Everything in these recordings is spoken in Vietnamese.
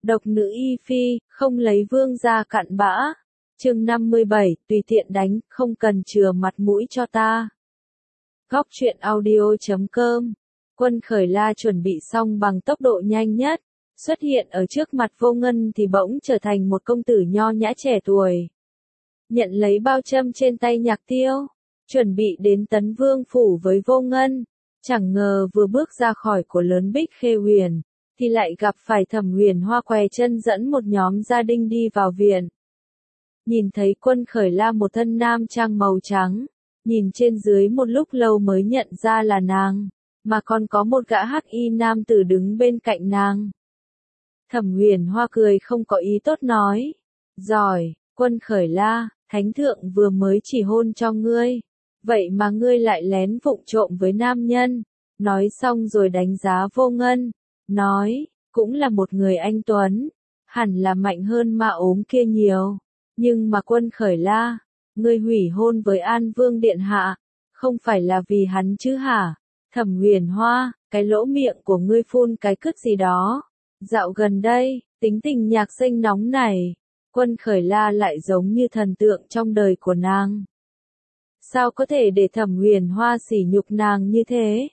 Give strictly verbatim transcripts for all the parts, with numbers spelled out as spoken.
Độc nữ y phi, không lấy vương gia cặn bã. Chương năm mươi bảy, tùy tiện đánh, không cần chừa mặt mũi cho ta. Góc truyện audio chấm com. Quân Khởi La chuẩn bị xong bằng tốc độ nhanh nhất, xuất hiện ở trước mặt Vô Ngân thì bỗng trở thành một công tử nho nhã trẻ tuổi. Nhận lấy bao châm trên tay Nhạc Tiêu, chuẩn bị đến Tấn Vương phủ với Vô Ngân, chẳng ngờ vừa bước ra khỏi của lớn Bích Khê Huyền, thì lại gặp phải Thẩm Huyền Hoa què chân dẫn một nhóm gia đình đi vào viện. Nhìn thấy Quân Khởi La một thân nam trang màu trắng, nhìn trên dưới một lúc lâu mới nhận ra là nàng, mà còn có một gã hắc y nam tử đứng bên cạnh nàng. Thẩm Huyền Hoa cười không có ý tốt nói, giỏi, Quân Khởi La, Thánh Thượng vừa mới chỉ hôn cho ngươi, vậy mà ngươi lại lén vụng trộm với nam nhân. Nói xong rồi đánh giá Vô Ngân, nói, cũng là một người anh tuấn, hẳn là mạnh hơn ma ốm kia nhiều, nhưng mà Quân Khởi La, ngươi hủy hôn với An Vương Điện Hạ, không phải là vì hắn chứ hả? Thẩm Huyền Hoa, cái lỗ miệng của ngươi phun cái cứt gì đó. Dạo gần đây, tính tình nhạc sinh nóng này, Quân Khởi La lại giống như thần tượng trong đời của nàng. Sao có thể để Thẩm Huyền Hoa sỉ nhục nàng như thế?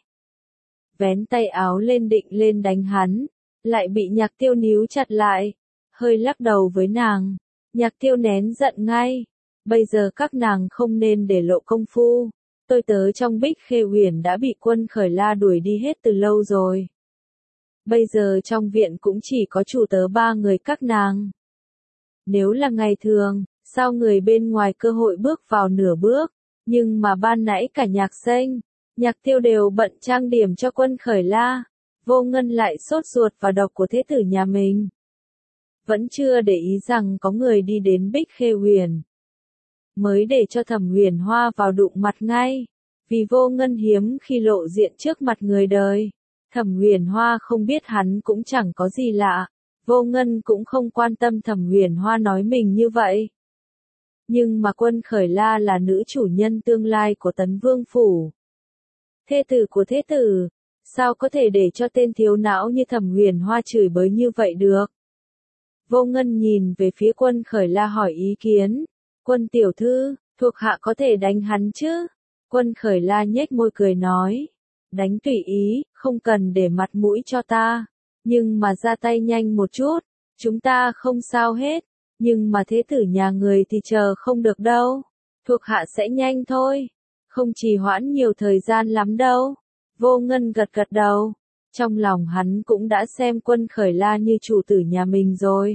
Vén tay áo lên định lên đánh hắn, lại bị Nhạc Tiêu níu chặt lại, hơi lắc đầu với nàng. Nhạc Tiêu nén giận ngay, bây giờ các nàng không nên để lộ công phu, tôi tớ trong Bích Khê Huyền đã bị Quân Khởi La đuổi đi hết từ lâu rồi. Bây giờ trong viện cũng chỉ có chủ tớ ba người các nàng. Nếu là ngày thường, sao người bên ngoài cơ hội bước vào nửa bước, nhưng mà ban nãy cả Nhạc Sinh, Nhạc Tiêu đều bận trang điểm cho Quân Khởi La, Vô Ngân lại sốt ruột vào độc của thế tử nhà mình. Vẫn chưa để ý rằng có người đi đến Bích Khê Huyền, mới để cho Thẩm Huyền Hoa vào đụng mặt ngay, vì Vô Ngân hiếm khi lộ diện trước mặt người đời. Thẩm Huyền Hoa không biết hắn cũng chẳng có gì lạ, Vô Ngân cũng không quan tâm Thẩm Huyền Hoa nói mình như vậy. Nhưng mà Quân Khởi La là nữ chủ nhân tương lai của Tấn Vương phủ, thê tử của thế tử, sao có thể để cho tên thiếu não như Thẩm Huyền Hoa chửi bới như vậy được? Vô Ngân nhìn về phía Quân Khởi La hỏi ý kiến. Quân tiểu thư, thuộc hạ có thể đánh hắn chứ? Quân Khởi La nhếch môi cười nói, đánh tùy ý, không cần để mặt mũi cho ta, nhưng mà ra tay nhanh một chút, chúng ta không sao hết, nhưng mà thế tử nhà người thì chờ không được đâu, thuộc hạ sẽ nhanh thôi, không trì hoãn nhiều thời gian lắm đâu. Vô Ngân gật gật đầu, trong lòng hắn cũng đã xem Quân Khởi La như chủ tử nhà mình rồi.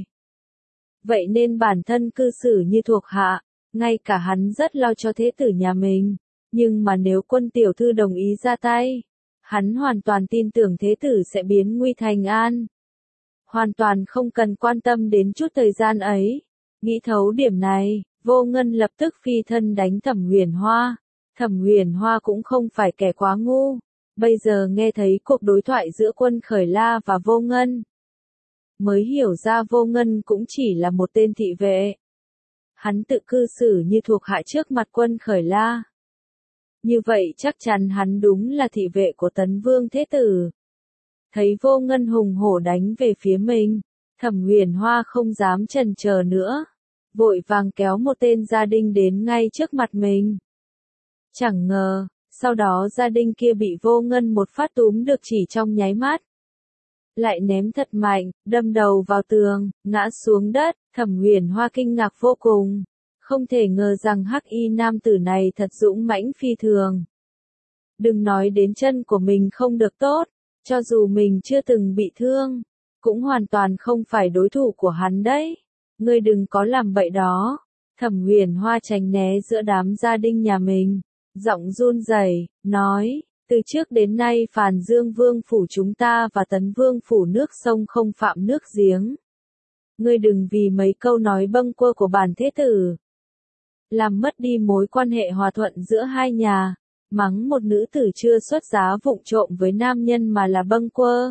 Vậy nên bản thân cư xử như thuộc hạ, ngay cả hắn rất lo cho thế tử nhà mình, nhưng mà nếu Quân tiểu thư đồng ý ra tay, hắn hoàn toàn tin tưởng thế tử sẽ biến nguy thành an. Hoàn toàn không cần quan tâm đến chút thời gian ấy. Nghĩ thấu điểm này, Vô Ngân lập tức phi thân đánh Thẩm Huyền Hoa. Thẩm Huyền Hoa cũng không phải kẻ quá ngu, bây giờ nghe thấy cuộc đối thoại giữa Quân Khởi La và Vô Ngân, mới hiểu ra Vô Ngân cũng chỉ là một tên thị vệ. Hắn tự cư xử như thuộc hạ trước mặt Quân Khởi La. Như vậy chắc chắn hắn đúng là thị vệ của Tấn Vương thế tử. Thấy Vô Ngân hùng hổ đánh về phía mình, Thẩm Huyền Hoa không dám chần chờ nữa, vội vàng kéo một tên gia đình đến ngay trước mặt mình. Chẳng ngờ, sau đó gia đình kia bị Vô Ngân một phát túm được chỉ trong nháy mắt, lại ném thật mạnh, đâm đầu vào tường, ngã xuống đất. Thẩm Huyền Hoa kinh ngạc vô cùng, không thể ngờ rằng hắc y nam tử này thật dũng mãnh phi thường. Đừng nói đến chân của mình không được tốt, cho dù mình chưa từng bị thương, cũng hoàn toàn không phải đối thủ của hắn đấy. Ngươi đừng có làm bậy đó. Thẩm Huyền Hoa tránh né giữa đám gia đình nhà mình, giọng run rẩy nói, từ trước đến nay Phàn Dương Vương phủ chúng ta và Tấn Vương phủ nước sông không phạm nước giếng. Ngươi đừng vì mấy câu nói bâng quơ của bản thế tử, làm mất đi mối quan hệ hòa thuận giữa hai nhà, mắng một nữ tử chưa xuất giá vụng trộm với nam nhân mà là bâng quơ.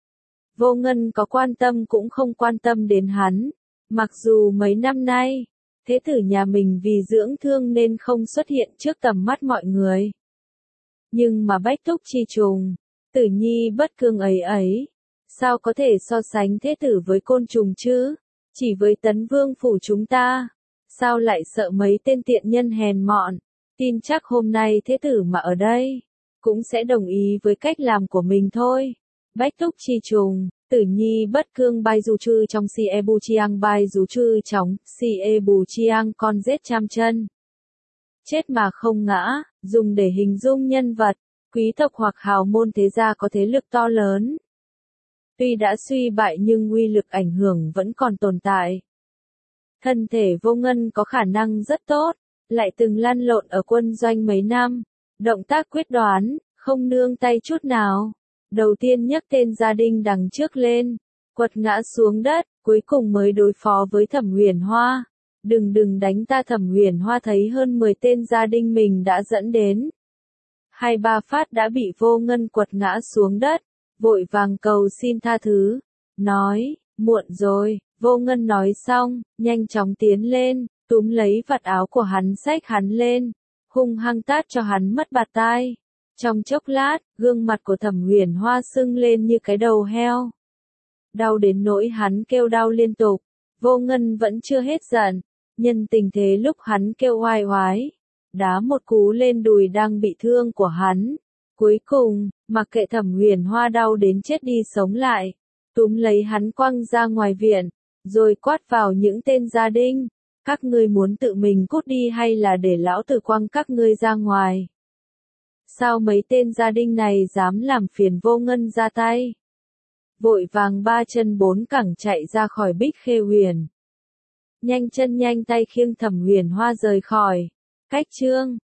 Vô Ngân có quan tâm cũng không quan tâm đến hắn, mặc dù mấy năm nay, thế tử nhà mình vì dưỡng thương nên không xuất hiện trước tầm mắt mọi người. Nhưng mà bách túc chi trùng, tử nhi bất cương ấy ấy, Sao có thể so sánh thế tử với côn trùng chứ? Chỉ với Tấn Vương phủ chúng ta. Sao lại sợ mấy tên tiện nhân hèn mọn? Tin chắc hôm nay thế tử mà ở đây, cũng sẽ đồng ý với cách làm của mình thôi. Bách túc chi trùng, tử nhi bất cương bai dù chư trong si e bu chiang bai dù chư chóng, si e bù chiang con rết trăm chân. Chết mà không ngã, dùng để hình dung nhân vật, quý tộc hoặc hào môn thế gia có thế lực to lớn. Tuy đã suy bại nhưng uy lực ảnh hưởng vẫn còn tồn tại. Thân thể Vô Ngân có khả năng rất tốt, lại từng lăn lộn ở quân doanh mấy năm, động tác quyết đoán, không nương tay chút nào. Đầu tiên nhấc tên gia đình đằng trước lên, quật ngã xuống đất, cuối cùng mới đối phó với Thẩm Huyền Hoa. Đừng đừng đánh ta. Thẩm Huyền Hoa thấy hơn mười tên gia đình mình đã dẫn đến. Hai ba phát đã bị Vô Ngân quật ngã xuống đất, vội vàng cầu xin tha thứ, nói, muộn rồi. Vô Ngân nói xong, nhanh chóng tiến lên, túm lấy vạt áo của hắn xách hắn lên, hung hăng tát cho hắn mất bạt tai. Trong chốc lát, gương mặt của Thẩm Huyền Hoa sưng lên như cái đầu heo. Đau đến nỗi hắn kêu đau liên tục. Vô Ngân vẫn chưa hết giận, nhân tình thế lúc hắn kêu oai oái, đá một cú lên đùi đang bị thương của hắn. Cuối cùng, mặc kệ Thẩm Huyền Hoa đau đến chết đi sống lại, túm lấy hắn quăng ra ngoài viện, rồi quát vào những tên gia đình, các ngươi muốn tự mình cút đi hay là để lão tử quăng các ngươi ra ngoài? Sao mấy tên gia đình này dám làm phiền Vô Ngân ra tay? Vội vàng ba chân bốn cẳng chạy ra khỏi Bích Khê Huyền. Nhanh chân nhanh tay khiêng Thẩm Huyền Hoa rời khỏi. Cách chương